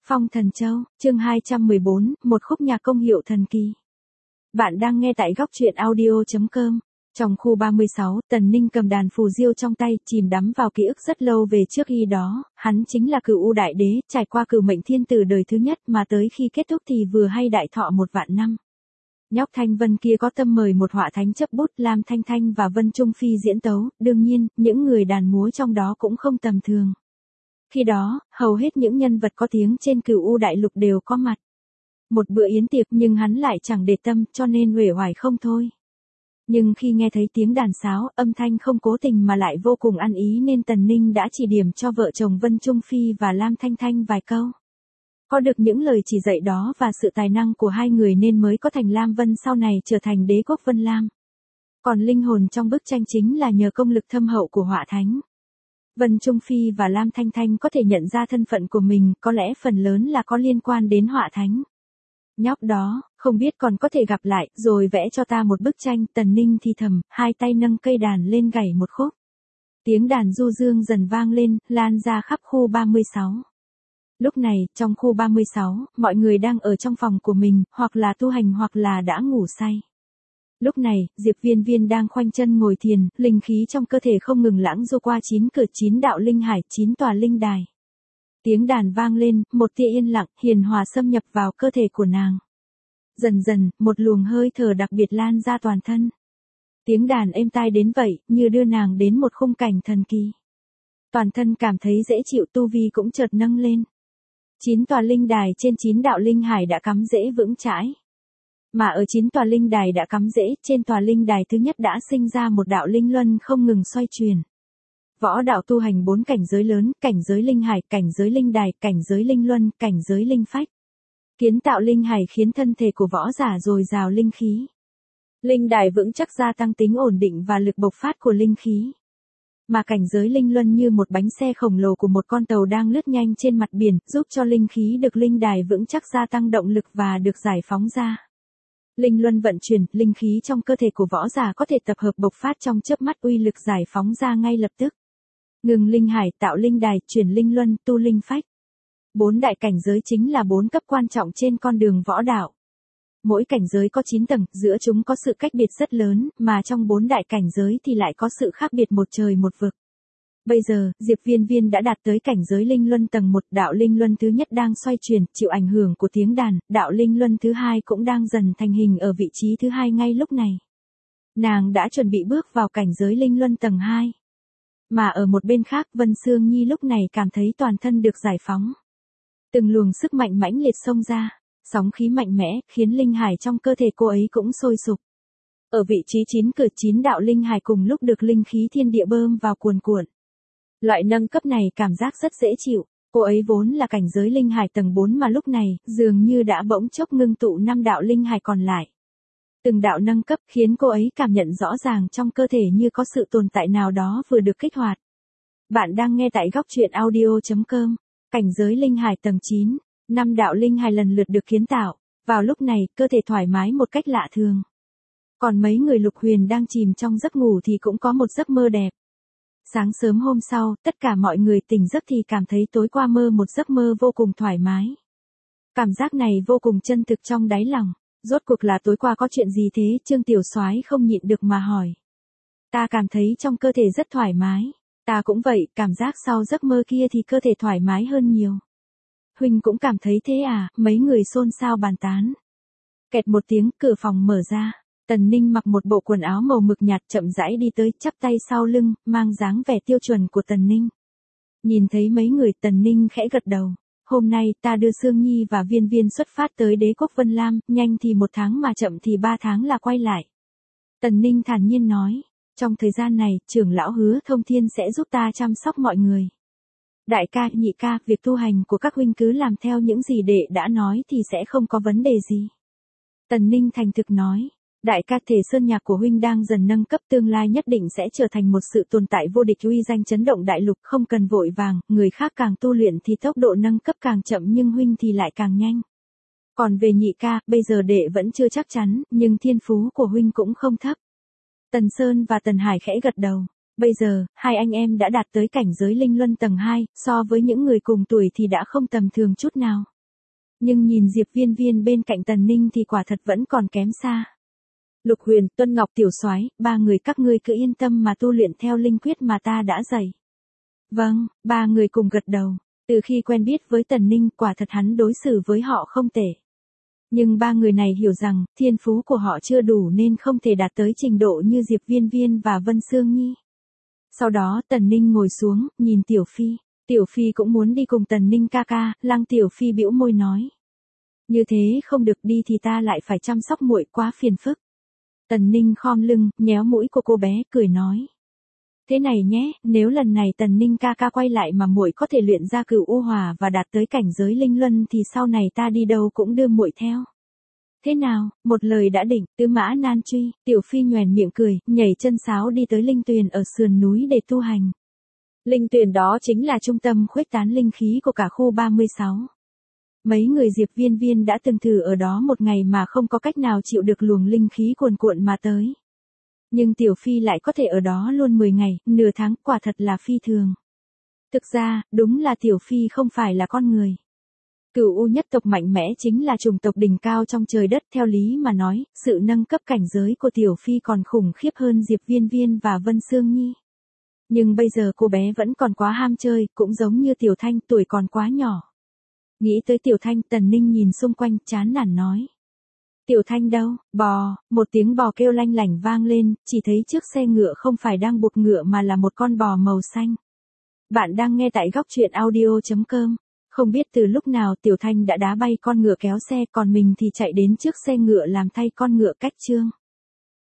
Phong Thần Châu, chương 214, một khúc nhạc công hiệu thần kỳ. Bạn đang nghe tại góc truyện audio.com. Trong khu 36, Tần Ninh cầm đàn phù diêu trong tay, chìm đắm vào ký ức rất lâu về trước khi đó, hắn chính là Cửu U Đại Đế, trải qua Cửu Mệnh Thiên Tử đời thứ nhất mà tới khi kết thúc thì vừa hay đại thọ 1 vạn năm. Nhóc Thanh Vân kia có tâm mời một họa thánh chấp bút Lam Thanh Thanh và Vân Trung Phi diễn tấu, đương nhiên, những người đàn múa trong đó cũng không tầm thường. Khi đó, hầu hết những nhân vật có tiếng trên Cửu U Đại Lục đều có mặt. Một bữa yến tiệc nhưng hắn lại chẳng để tâm cho nên uể oải không thôi. Nhưng khi nghe thấy tiếng đàn sáo, âm thanh không cố tình mà lại vô cùng ăn ý nên Tần Ninh đã chỉ điểm cho vợ chồng Vân Trung Phi và Lam Thanh Thanh vài câu. Có được những lời chỉ dạy đó và sự tài năng của hai người nên mới có thành Lam Vân sau này trở thành đế quốc Vân Lam. Còn linh hồn trong bức tranh chính là nhờ công lực thâm hậu của họa thánh. Vân Trung Phi và Lam Thanh Thanh có thể nhận ra thân phận của mình, có lẽ phần lớn là có liên quan đến họa thánh. Nhóc đó, không biết còn có thể gặp lại, rồi vẽ cho ta một bức tranh. Tần Ninh thì thầm, hai tay nâng cây đàn lên gảy một khúc. Tiếng đàn du dương dần vang lên, lan ra khắp khu 36. Lúc này, trong khu 36, mọi người đang ở trong phòng của mình, hoặc là tu hành hoặc là đã ngủ say. Lúc này, Diệp Viên Viên đang khoanh chân ngồi thiền, linh khí trong cơ thể không ngừng lãng du qua 9 cửa 9 đạo linh hải, 9 tòa linh đài. Tiếng đàn vang lên, một tia yên lặng, hiền hòa xâm nhập vào cơ thể của nàng. Dần dần, một luồng hơi thở đặc biệt lan ra toàn thân. Tiếng đàn êm tai đến vậy, như đưa nàng đến một khung cảnh thần kỳ. Toàn thân cảm thấy dễ chịu, tu vi cũng chợt nâng lên. 9 tòa linh đài trên 9 đạo linh hải đã cắm rễ vững chãi. Mà ở 9 tòa linh đài đã cắm rễ, trên tòa linh đài thứ nhất đã sinh ra một đạo linh luân không ngừng xoay chuyển. Võ đạo tu hành 4 cảnh giới lớn, cảnh giới linh hải, cảnh giới linh đài, cảnh giới linh luân, cảnh giới linh phách. Kiến tạo linh hải khiến thân thể của võ giả dồi dào linh khí. Linh đài vững chắc gia tăng tính ổn định và lực bộc phát của linh khí. Mà cảnh giới linh luân như một bánh xe khổng lồ của một con tàu đang lướt nhanh trên mặt biển, giúp cho linh khí được linh đài vững chắc gia tăng động lực và được giải phóng ra. Linh luân vận chuyển, linh khí trong cơ thể của võ giả có thể tập hợp bộc phát trong chớp mắt, uy lực giải phóng ra ngay lập tức. Ngừng linh hải, tạo linh đài, chuyển linh luân, tu linh phách. 4 đại cảnh giới chính là 4 cấp quan trọng trên con đường võ đạo. Mỗi cảnh giới có 9 tầng, giữa chúng có sự cách biệt rất lớn, mà trong 4 đại cảnh giới thì lại có sự khác biệt một trời một vực. Bây giờ, Diệp Viên Viên đã đạt tới cảnh giới linh luân tầng 1, đạo linh luân thứ nhất đang xoay chuyển, chịu ảnh hưởng của tiếng đàn, đạo linh luân thứ hai cũng đang dần thành hình ở vị trí thứ hai ngay lúc này. Nàng đã chuẩn bị bước vào cảnh giới linh luân tầng 2. Mà ở một bên khác, Vân Sương Nhi lúc này cảm thấy toàn thân được giải phóng. Từng luồng sức mạnh mãnh liệt xông ra, sóng khí mạnh mẽ, khiến linh hải trong cơ thể cô ấy cũng sôi sục. Ở vị trí 9 cửa 9 đạo linh hải cùng lúc được linh khí thiên địa bơm vào cuồn cuộn. Loại nâng cấp này cảm giác rất dễ chịu, cô ấy vốn là cảnh giới linh hải tầng 4 mà lúc này, dường như đã bỗng chốc ngưng tụ 5 đạo linh hải còn lại. Từng đạo nâng cấp khiến cô ấy cảm nhận rõ ràng trong cơ thể như có sự tồn tại nào đó vừa được kích hoạt. Bạn đang nghe tại góc truyện audio.com, cảnh giới linh hải tầng 9, 5 đạo linh hải lần lượt được kiến tạo, vào lúc này cơ thể thoải mái một cách lạ thường. Còn mấy người Lục Huyền đang chìm trong giấc ngủ thì cũng có một giấc mơ đẹp. Sáng sớm hôm sau, tất cả mọi người tỉnh giấc thì cảm thấy tối qua mơ một giấc mơ vô cùng thoải mái. Cảm giác này vô cùng chân thực trong đáy lòng. Rốt cuộc là tối qua có chuyện gì thế? Trương Tiểu Soái không nhịn được mà hỏi. Ta cảm thấy trong cơ thể rất thoải mái. Ta cũng vậy, cảm giác sau giấc mơ kia thì cơ thể thoải mái hơn nhiều. Huynh cũng cảm thấy thế à? Mấy người xôn xao bàn tán. Kẹt một tiếng, cửa phòng mở ra. Tần Ninh mặc một bộ quần áo màu mực nhạt chậm rãi đi tới, chắp tay sau lưng, mang dáng vẻ tiêu chuẩn của Tần Ninh. Nhìn thấy mấy người, Tần Ninh khẽ gật đầu. Hôm nay ta đưa Sương Nhi và Viên Viên xuất phát tới đế quốc Vân Lam, nhanh thì 1 tháng mà chậm thì 3 tháng là quay lại. Tần Ninh thản nhiên nói, trong thời gian này, trưởng lão Hứa Thông Thiên sẽ giúp ta chăm sóc mọi người. Đại ca, nhị ca, việc tu hành của các huynh cứ làm theo những gì đệ đã nói thì sẽ không có vấn đề gì. Tần Ninh thành thực nói. Đại ca, thể sơn nhạc của huynh đang dần nâng cấp, tương lai nhất định sẽ trở thành một sự tồn tại vô địch uy danh chấn động đại lục, không cần vội vàng, người khác càng tu luyện thì tốc độ nâng cấp càng chậm nhưng huynh thì lại càng nhanh. Còn về nhị ca, bây giờ đệ vẫn chưa chắc chắn, nhưng thiên phú của huynh cũng không thấp. Tần Sơn và Tần Hải khẽ gật đầu. Bây giờ, hai anh em đã đạt tới cảnh giới linh luân tầng 2, so với những người cùng tuổi thì đã không tầm thường chút nào. Nhưng nhìn Diệp Viên Viên bên cạnh Tần Ninh thì quả thật vẫn còn kém xa. Lục Huyền, Tuân Ngọc tiểu soái, ba người các ngươi cứ yên tâm mà tu luyện theo linh quyết mà ta đã dạy. Vâng, ba người cùng gật đầu. Từ khi quen biết với Tần Ninh, quả thật hắn đối xử với họ không tệ. Nhưng ba người này hiểu rằng, thiên phú của họ chưa đủ nên không thể đạt tới trình độ như Diệp Viên Viên và Vân Sương Nhi. Sau đó Tần Ninh ngồi xuống, nhìn Tiểu Phi. Tiểu Phi cũng muốn đi cùng Tần Ninh ca ca, Lăng Tiểu Phi bĩu môi nói. Như thế không được, đi thì ta lại phải chăm sóc muội, quá phiền phức. Tần Ninh khom lưng, nhéo mũi của cô bé, cười nói. Thế này nhé, nếu lần này Tần Ninh ca ca quay lại mà muội có thể luyện ra Cửu U Hỏa và đạt tới cảnh giới linh luân thì sau này ta đi đâu cũng đưa muội theo. Thế nào, một lời đã định, Tứ Mã Nan Truy, Tiểu Phi nhoẻn miệng cười, nhảy chân sáo đi tới linh tuyền ở sườn núi để tu hành. Linh tuyền đó chính là trung tâm khuếch tán linh khí của cả khu 36. Mấy người Diệp Viên Viên đã từng thử ở đó một ngày mà không có cách nào chịu được luồng linh khí cuồn cuộn mà tới. Nhưng Tiểu Phi lại có thể ở đó luôn 10 ngày, nửa tháng, quả thật là phi thường. Thực ra, đúng là Tiểu Phi không phải là con người. Cửu U nhất tộc mạnh mẽ chính là chủng tộc đỉnh cao trong trời đất, theo lý mà nói, sự nâng cấp cảnh giới của Tiểu Phi còn khủng khiếp hơn Diệp Viên Viên và Vân Sương Nhi. Nhưng bây giờ cô bé vẫn còn quá ham chơi, cũng giống như Tiểu Thanh, tuổi còn quá nhỏ. Nghĩ tới Tiểu Thanh, Tần Ninh nhìn xung quanh, chán nản nói. Tiểu Thanh đâu, bò, một tiếng bò kêu lanh lảnh vang lên, chỉ thấy chiếc xe ngựa không phải đang buộc ngựa mà là một con bò màu xanh. Bạn đang nghe tại góc truyện audio.com. Không biết từ lúc nào Tiểu Thanh đã đá bay con ngựa kéo xe, còn mình thì chạy đến trước xe ngựa làm thay con ngựa cách chương.